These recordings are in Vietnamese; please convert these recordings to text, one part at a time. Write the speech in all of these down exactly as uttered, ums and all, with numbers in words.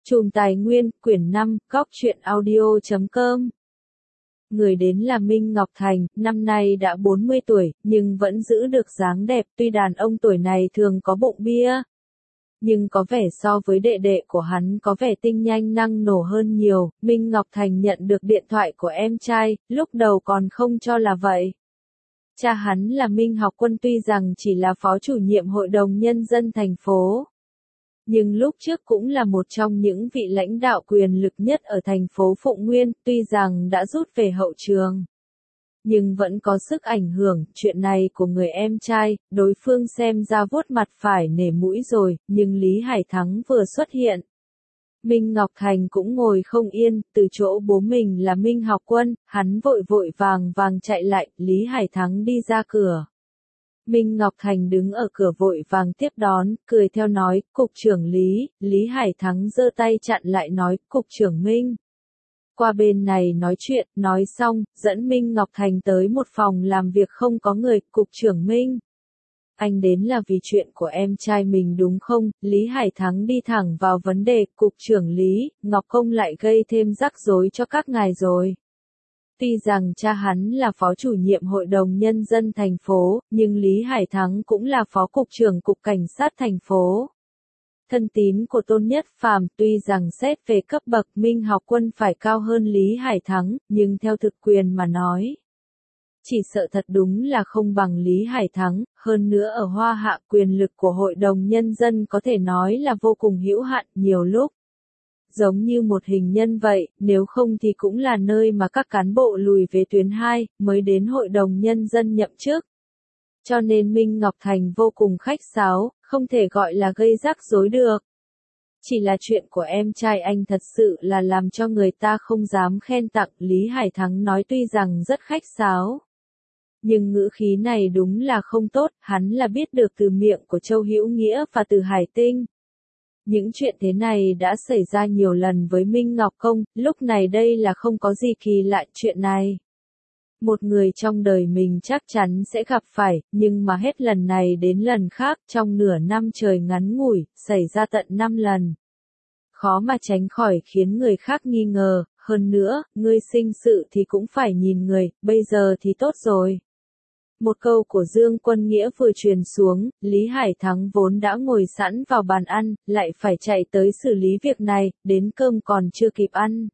Chùm Tài Nguyên, quyển năm, góc truyện audio chấm com. Người đến là Minh Ngọc Thành, năm nay đã bốn mươi tuổi, nhưng vẫn giữ được dáng đẹp, tuy đàn ông tuổi này thường có bụng bia. Nhưng có vẻ so với đệ đệ của hắn có vẻ tinh nhanh năng nổ hơn nhiều. Minh Ngọc Thành nhận được điện thoại của em trai, lúc đầu còn không cho là vậy. Cha hắn là Minh Học Quân tuy rằng chỉ là phó chủ nhiệm hội đồng nhân dân thành phố. Nhưng lúc trước cũng là một trong những vị lãnh đạo quyền lực nhất ở thành phố Phụng Nguyên, tuy rằng đã rút về hậu trường. Nhưng vẫn có sức ảnh hưởng, chuyện này của người em trai, đối phương xem ra vuốt mặt phải nể mũi rồi, nhưng Lý Hải Thắng vừa xuất hiện. Minh Ngọc Thành cũng ngồi không yên, từ chỗ bố mình là Minh Học Quân, hắn vội vội vàng vàng chạy lại, Lý Hải Thắng đi ra cửa. Minh Ngọc Thành đứng ở cửa vội vàng tiếp đón, cười theo nói, Cục trưởng Lý, Lý Hải Thắng giơ tay chặn lại nói, Cục trưởng Minh. Qua bên này nói chuyện, nói xong, dẫn Minh Ngọc Thành tới một phòng làm việc không có người, Cục trưởng Minh. Anh đến là vì chuyện của em trai mình đúng không? Lý Hải Thắng đi thẳng vào vấn đề, Cục trưởng Lý, Ngọc Công lại gây thêm rắc rối cho các ngài rồi. Tuy rằng cha hắn là phó chủ nhiệm hội đồng nhân dân thành phố, nhưng Lý Hải Thắng cũng là phó cục trưởng cục cảnh sát thành phố. Thân tín của Tôn Nhất Phàm, tuy rằng xét về cấp bậc Minh Học Quân phải cao hơn Lý Hải Thắng, nhưng theo thực quyền mà nói, chỉ sợ thật đúng là không bằng Lý Hải Thắng, hơn nữa ở Hoa Hạ quyền lực của hội đồng nhân dân có thể nói là vô cùng hữu hạn, nhiều lúc giống như một hình nhân vậy, nếu không thì cũng là nơi mà các cán bộ lùi về tuyến hai, mới đến hội đồng nhân dân nhậm chức. Cho nên Minh Ngọc Thành vô cùng khách sáo, không thể gọi là gây rắc rối được. Chỉ là chuyện của em trai anh thật sự là làm cho người ta không dám khen tặng, Lý Hải Thắng nói tuy rằng rất khách sáo. Nhưng ngữ khí này đúng là không tốt, hắn là biết được từ miệng của Châu Hữu Nghĩa và từ Hải Tinh. Những chuyện thế này đã xảy ra nhiều lần với Minh Ngọc Công, lúc này đây là không có gì kỳ lạ chuyện này. Một người trong đời mình chắc chắn sẽ gặp phải, nhưng mà hết lần này đến lần khác, trong nửa năm trời ngắn ngủi, xảy ra tận năm lần. Khó mà tránh khỏi khiến người khác nghi ngờ, hơn nữa, ngươi sinh sự thì cũng phải nhìn người, bây giờ thì tốt rồi. Một câu của Dương Quân Nghĩa vừa truyền xuống, Lý Hải Thắng vốn đã ngồi sẵn vào bàn ăn, lại phải chạy tới xử lý việc này, đến cơm còn chưa kịp ăn.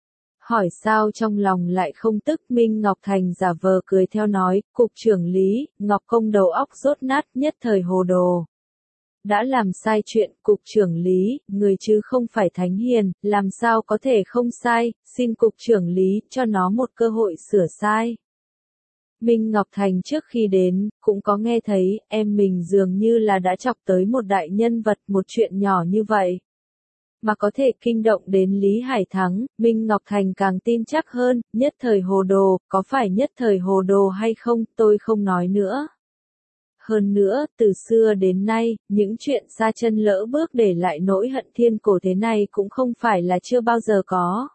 Hỏi sao trong lòng lại không tức, Minh Ngọc Thành giả vờ cười theo nói, Cục trưởng Lý, Ngọc Công đầu óc rốt nát, nhất thời hồ đồ. Đã làm sai chuyện, Cục trưởng Lý, người chứ không phải thánh hiền, làm sao có thể không sai, xin Cục trưởng Lý cho nó một cơ hội sửa sai. Minh Ngọc Thành trước khi đến, cũng có nghe thấy, em mình dường như là đã chọc tới một đại nhân vật, một chuyện nhỏ như vậy. Mà có thể kinh động đến Lý Hải Thắng, Minh Ngọc Thành càng tin chắc hơn, nhất thời hồ đồ, có phải nhất thời hồ đồ hay không, tôi không nói nữa. Hơn nữa, từ xưa đến nay, những chuyện xa chân lỡ bước để lại nỗi hận thiên cổ thế này cũng không phải là chưa bao giờ có.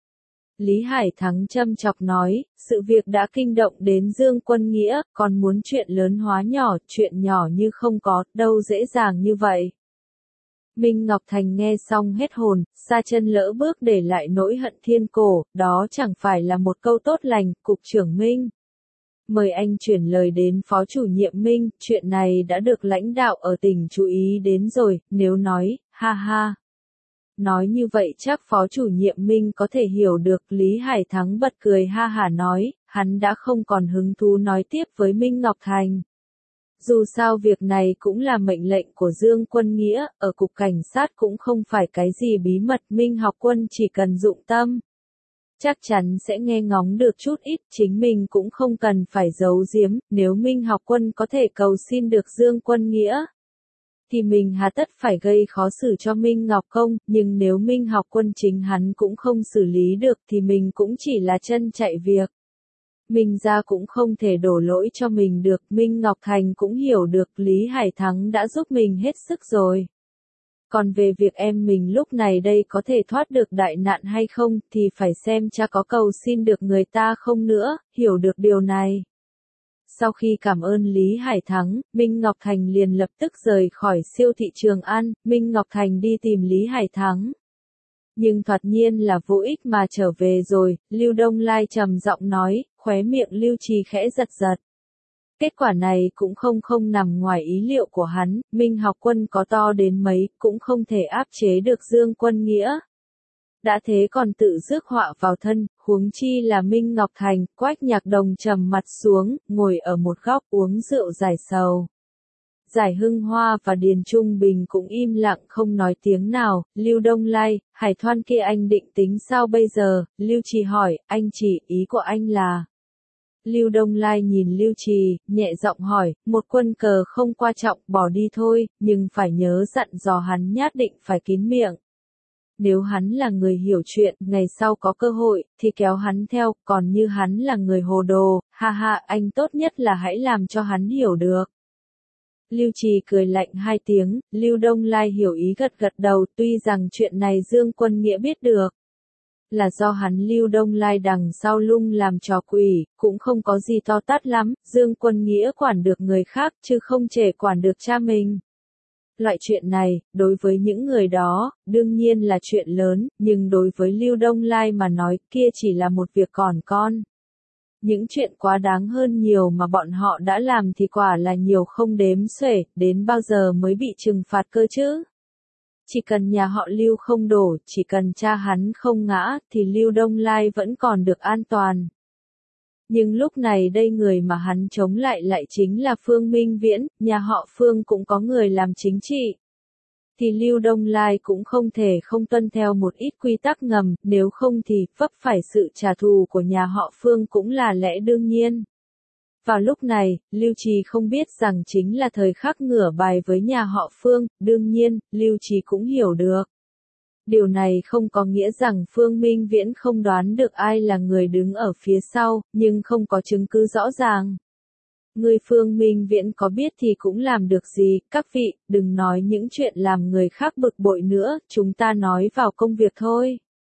Lý Hải Thắng châm chọc nói, sự việc đã kinh động đến Dương Quân Nghĩa, còn muốn chuyện lớn hóa nhỏ, chuyện nhỏ như không có, đâu dễ dàng như vậy. Minh Ngọc Thành nghe xong hết hồn, xa chân lỡ bước để lại nỗi hận thiên cổ, đó chẳng phải là một câu tốt lành, Cục trưởng Minh. Mời anh chuyển lời đến Phó chủ nhiệm Minh, chuyện này đã được lãnh đạo ở tỉnh chú ý đến rồi, nếu nói, ha ha. Nói như vậy chắc Phó chủ nhiệm Minh có thể hiểu được, Lý Hải Thắng bật cười ha hả nói, hắn đã không còn hứng thú nói tiếp với Minh Ngọc Thành. Dù sao việc này cũng là mệnh lệnh của Dương Quân Nghĩa, ở cục cảnh sát cũng không phải cái gì bí mật, Minh Học Quân chỉ cần dụng tâm. Chắc chắn sẽ nghe ngóng được chút ít, chính mình cũng không cần phải giấu giếm, nếu Minh Học Quân có thể cầu xin được Dương Quân Nghĩa. Thì mình hà tất phải gây khó xử cho Minh Ngọc Công, nhưng nếu Minh Học Quân chính hắn cũng không xử lý được thì mình cũng chỉ là chân chạy việc. Minh gia cũng không thể đổ lỗi cho mình được, Minh Ngọc Thành cũng hiểu được Lý Hải Thắng đã giúp mình hết sức rồi. Còn về việc em mình lúc này đây có thể thoát được đại nạn hay không thì phải xem cha có cầu xin được người ta không nữa, hiểu được điều này. Sau khi cảm ơn Lý Hải Thắng, Minh Ngọc Thành liền lập tức rời khỏi siêu thị Trường An, Minh Ngọc Thành đi tìm Lý Hải Thắng. Nhưng thoạt nhiên là vô ích mà trở về rồi, Lưu Đông Lai trầm giọng nói, khóe miệng Lưu Trì khẽ giật giật. Kết quả này cũng không không nằm ngoài ý liệu của hắn, Minh Học Quân có to đến mấy, cũng không thể áp chế được Dương Quân Nghĩa. Đã thế còn tự rước họa vào thân, huống chi là Minh Ngọc Thành, Quách Nhạc Đồng trầm mặt xuống, ngồi ở một góc uống rượu giải sầu. Giải Hưng Hoa và Điền Trung Bình cũng im lặng không nói tiếng nào, Lưu Đông Lai, Hải Thoan kia anh định tính sao bây giờ, Lưu Trì hỏi, anh chỉ, ý của anh là... Lưu Đông Lai nhìn Lưu Trì, nhẹ giọng hỏi, một quân cờ không quan trọng, bỏ đi thôi, nhưng phải nhớ dặn dò hắn nhất định phải kín miệng. Nếu hắn là người hiểu chuyện, ngày sau có cơ hội, thì kéo hắn theo, còn như hắn là người hồ đồ, ha ha, anh tốt nhất là hãy làm cho hắn hiểu được. Lưu Trì cười lạnh hai tiếng, Lưu Đông Lai hiểu ý gật gật đầu, tuy rằng chuyện này Dương Quân Nghĩa biết được. Là do hắn Lưu Đông Lai đằng sau lung làm trò quỷ, cũng không có gì to tát lắm, Dương Quân Nghĩa quản được người khác chứ không thể quản được cha mình. Loại chuyện này, đối với những người đó, đương nhiên là chuyện lớn, nhưng đối với Lưu Đông Lai mà nói kia chỉ là một việc còn con. Những chuyện quá đáng hơn nhiều mà bọn họ đã làm thì quả là nhiều không đếm xuể, đến bao giờ mới bị trừng phạt cơ chứ? Chỉ cần nhà họ Lưu không đổ, chỉ cần cha hắn không ngã, thì Lưu Đông Lai vẫn còn được an toàn. Nhưng lúc này đây người mà hắn chống lại lại chính là Phương Minh Viễn, nhà họ Phương cũng có người làm chính trị. Thì Lưu Đông Lai cũng không thể không tuân theo một ít quy tắc ngầm, nếu không thì vấp phải sự trả thù của nhà họ Phương cũng là lẽ đương nhiên. Vào lúc này, Lưu Trì không biết rằng chính là thời khắc ngửa bài với nhà họ Phương, đương nhiên, Lưu Trì cũng hiểu được. Điều này không có nghĩa rằng Phương Minh Viễn không đoán được ai là người đứng ở phía sau, nhưng không có chứng cứ rõ ràng. Người Phương Minh Viễn có biết thì cũng làm được gì, các vị, đừng nói những chuyện làm người khác bực bội nữa, chúng ta nói vào công việc thôi.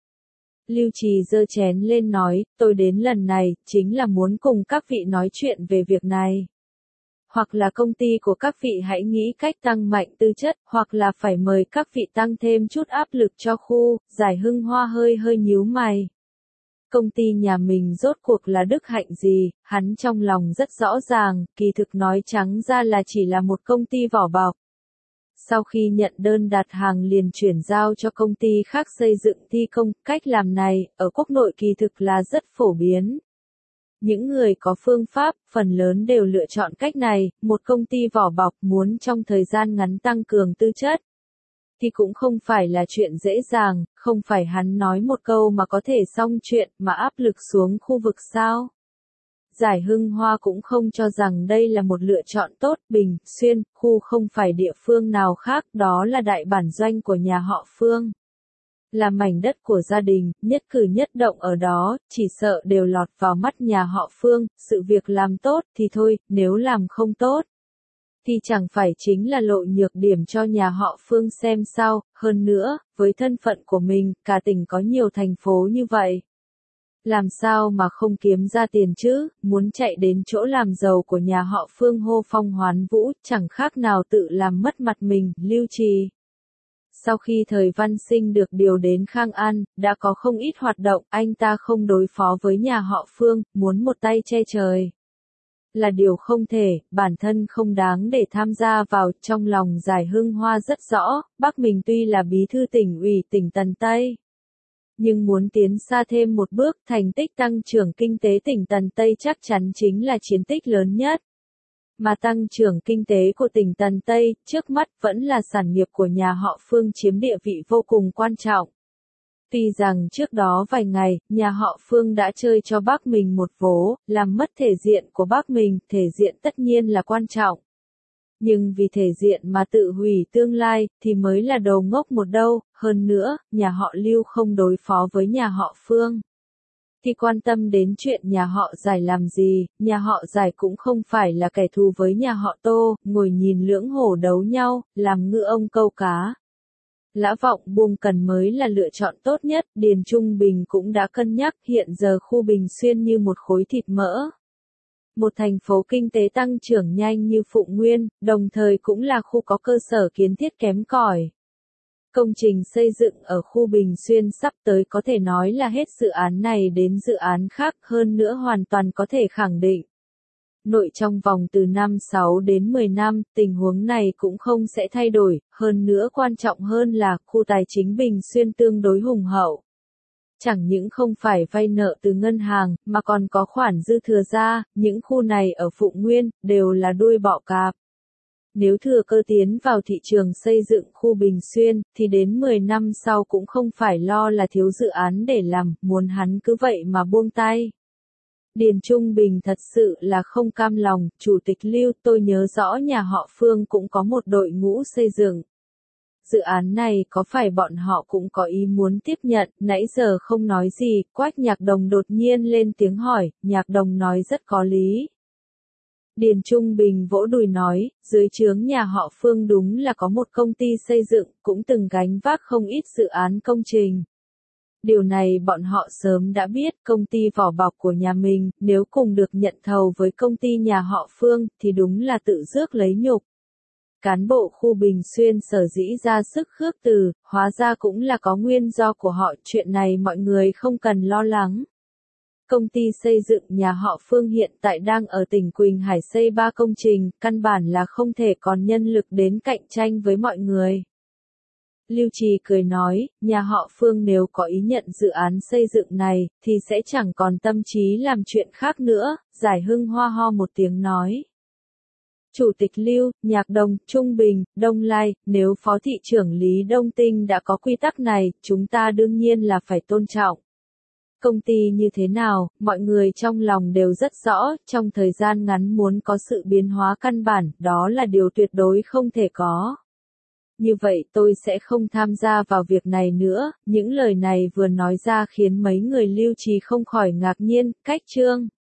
Lưu Trì giơ chén lên nói, tôi đến lần này, chính là muốn cùng các vị nói chuyện về việc này. Hoặc là công ty của các vị hãy nghĩ cách tăng mạnh tư chất, hoặc là phải mời các vị tăng thêm chút áp lực cho khu, Giải Hưng Hoa hơi hơi nhíu mày. Công ty nhà mình rốt cuộc là đức hạnh gì, hắn trong lòng rất rõ ràng, kỳ thực nói trắng ra là chỉ là một công ty vỏ bọc. Sau khi nhận đơn đặt hàng liền chuyển giao cho công ty khác xây dựng thi công, cách làm này, ở quốc nội kỳ thực là rất phổ biến. Những người có phương pháp, phần lớn đều lựa chọn cách này, một công ty vỏ bọc muốn trong thời gian ngắn tăng cường tư chất. Thì cũng không phải là chuyện dễ dàng, không phải hắn nói một câu mà có thể xong chuyện mà áp lực xuống khu vực sao. Giải Hưng Hoa cũng không cho rằng đây là một lựa chọn tốt, Bình, Xuyên, khu không phải địa phương nào khác, đó là đại bản doanh của nhà họ Phương. Là mảnh đất của gia đình, nhất cử nhất động ở đó, chỉ sợ đều lọt vào mắt nhà họ Phương, sự việc làm tốt thì thôi, nếu làm không tốt, thì chẳng phải chính là lộ nhược điểm cho nhà họ Phương xem sao, hơn nữa, với thân phận của mình, cả tỉnh có nhiều thành phố như vậy. Làm sao mà không kiếm ra tiền chứ, muốn chạy đến chỗ làm giàu của nhà họ Phương hô phong hoán vũ, chẳng khác nào tự làm mất mặt mình, Lưu Trì. Sau khi thời Văn Sinh được điều đến Khang An, đã có không ít hoạt động, anh ta không đối phó với nhà họ Phương, muốn một tay che trời. Là điều không thể, bản thân không đáng để tham gia vào, trong lòng Giải Hưng Hoa rất rõ, bác mình tuy là bí thư tỉnh ủy tỉnh Tần Tây. Nhưng muốn tiến xa thêm một bước, thành tích tăng trưởng kinh tế tỉnh Tần Tây chắc chắn chính là chiến tích lớn nhất. Mà tăng trưởng kinh tế của tỉnh Tần Tây, trước mắt vẫn là sản nghiệp của nhà họ Phương chiếm địa vị vô cùng quan trọng. Tuy rằng trước đó vài ngày, nhà họ Phương đã chơi cho bác mình một vố, làm mất thể diện của bác mình, thể diện tất nhiên là quan trọng. Nhưng vì thể diện mà tự hủy tương lai, thì mới là đầu ngốc một đâu, hơn nữa, nhà họ Lưu không đối phó với nhà họ Phương. Thì quan tâm đến chuyện nhà họ Giải làm gì, nhà họ Giải cũng không phải là kẻ thù với nhà họ Tô, ngồi nhìn lưỡng hổ đấu nhau, làm ngư ông câu cá. Lã Vọng Buông Cần mới là lựa chọn tốt nhất, Điền Trung Bình cũng đã cân nhắc, hiện giờ khu Bình Xuyên như một khối thịt mỡ. Một thành phố kinh tế tăng trưởng nhanh như Phụng Nguyên, đồng thời cũng là khu có cơ sở kiến thiết kém cỏi. Công trình xây dựng ở khu Bình Xuyên sắp tới có thể nói là hết dự án này đến dự án khác, hơn nữa hoàn toàn có thể khẳng định. Nội trong vòng từ năm sáu đến mười năm, tình huống này cũng không sẽ thay đổi, hơn nữa quan trọng hơn là khu tài chính Bình Xuyên tương đối hùng hậu. Chẳng những không phải vay nợ từ ngân hàng, mà còn có khoản dư thừa ra, những khu này ở Phụng Nguyên, đều là đuôi bọ cạp. Nếu thừa cơ tiến vào thị trường xây dựng khu Bình Xuyên, thì đến mười năm sau cũng không phải lo là thiếu dự án để làm, muốn hắn cứ vậy mà buông tay. Điền Trung Bình thật sự là không cam lòng, Chủ tịch Lưu, tôi nhớ rõ nhà họ Phương cũng có một đội ngũ xây dựng. Dự án này có phải bọn họ cũng có ý muốn tiếp nhận, nãy giờ không nói gì, Quách Nhạc Đồng đột nhiên lên tiếng hỏi, Nhạc Đồng nói rất có lý. Điền Trung Bình vỗ đùi nói, dưới trướng nhà họ Phương đúng là có một công ty xây dựng, cũng từng gánh vác không ít dự án công trình. Điều này bọn họ sớm đã biết, công ty vỏ bọc của nhà mình, nếu cùng được nhận thầu với công ty nhà họ Phương, thì đúng là tự rước lấy nhục. Cán bộ khu Bình Xuyên sở dĩ ra sức khước từ, hóa ra cũng là có nguyên do của họ, chuyện này mọi người không cần lo lắng. Công ty xây dựng nhà họ Phương hiện tại đang ở tỉnh Quỳnh Hải xây ba công trình, căn bản là không thể còn nhân lực đến cạnh tranh với mọi người. Lưu Trì cười nói, nhà họ Phương nếu có ý nhận dự án xây dựng này, thì sẽ chẳng còn tâm trí làm chuyện khác nữa, Giải Hưng hoa ho một tiếng nói. Chủ tịch Lưu, Nhạc Đồng, Trung Bình, Đông Lai, nếu Phó Thị trưởng Lý Đông Tinh đã có quy tắc này, chúng ta đương nhiên là phải tôn trọng. Công ty như thế nào, mọi người trong lòng đều rất rõ, trong thời gian ngắn muốn có sự biến hóa căn bản, đó là điều tuyệt đối không thể có. Như vậy tôi sẽ không tham gia vào việc này nữa, những lời này vừa nói ra khiến mấy người Lưu Trì không khỏi ngạc nhiên, cách trương.